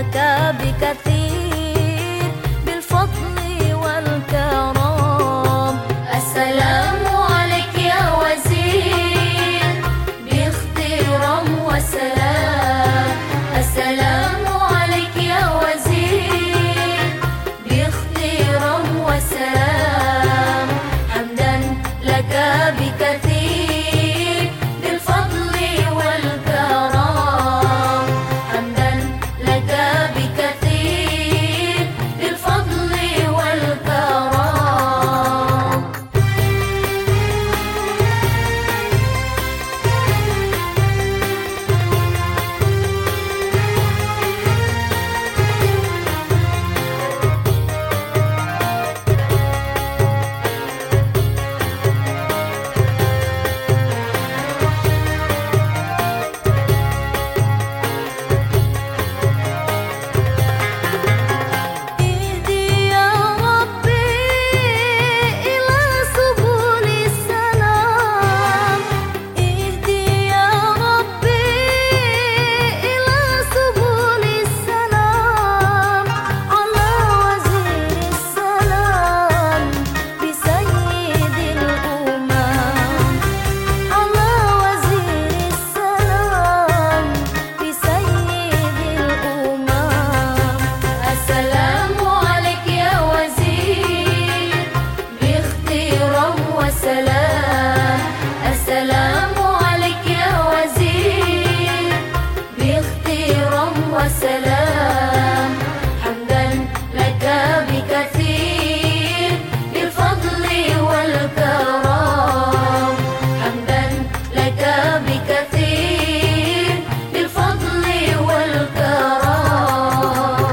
لك بكثير بالفضل والكرم. السلام عليك يا وزير باخترام وسلام. السلام عليك يا وزير باخترام وسلام. حمدا لك بكثير بالفضل والكرم. حمدا لك بكثير بالفضل والكرم. السلام عليك يا وزير باخترام وسلام. حمدا لك بكثير بالفضل والكرم. حمدا لك بكثير بالفضل والكرم.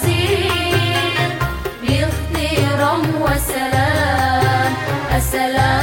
السلام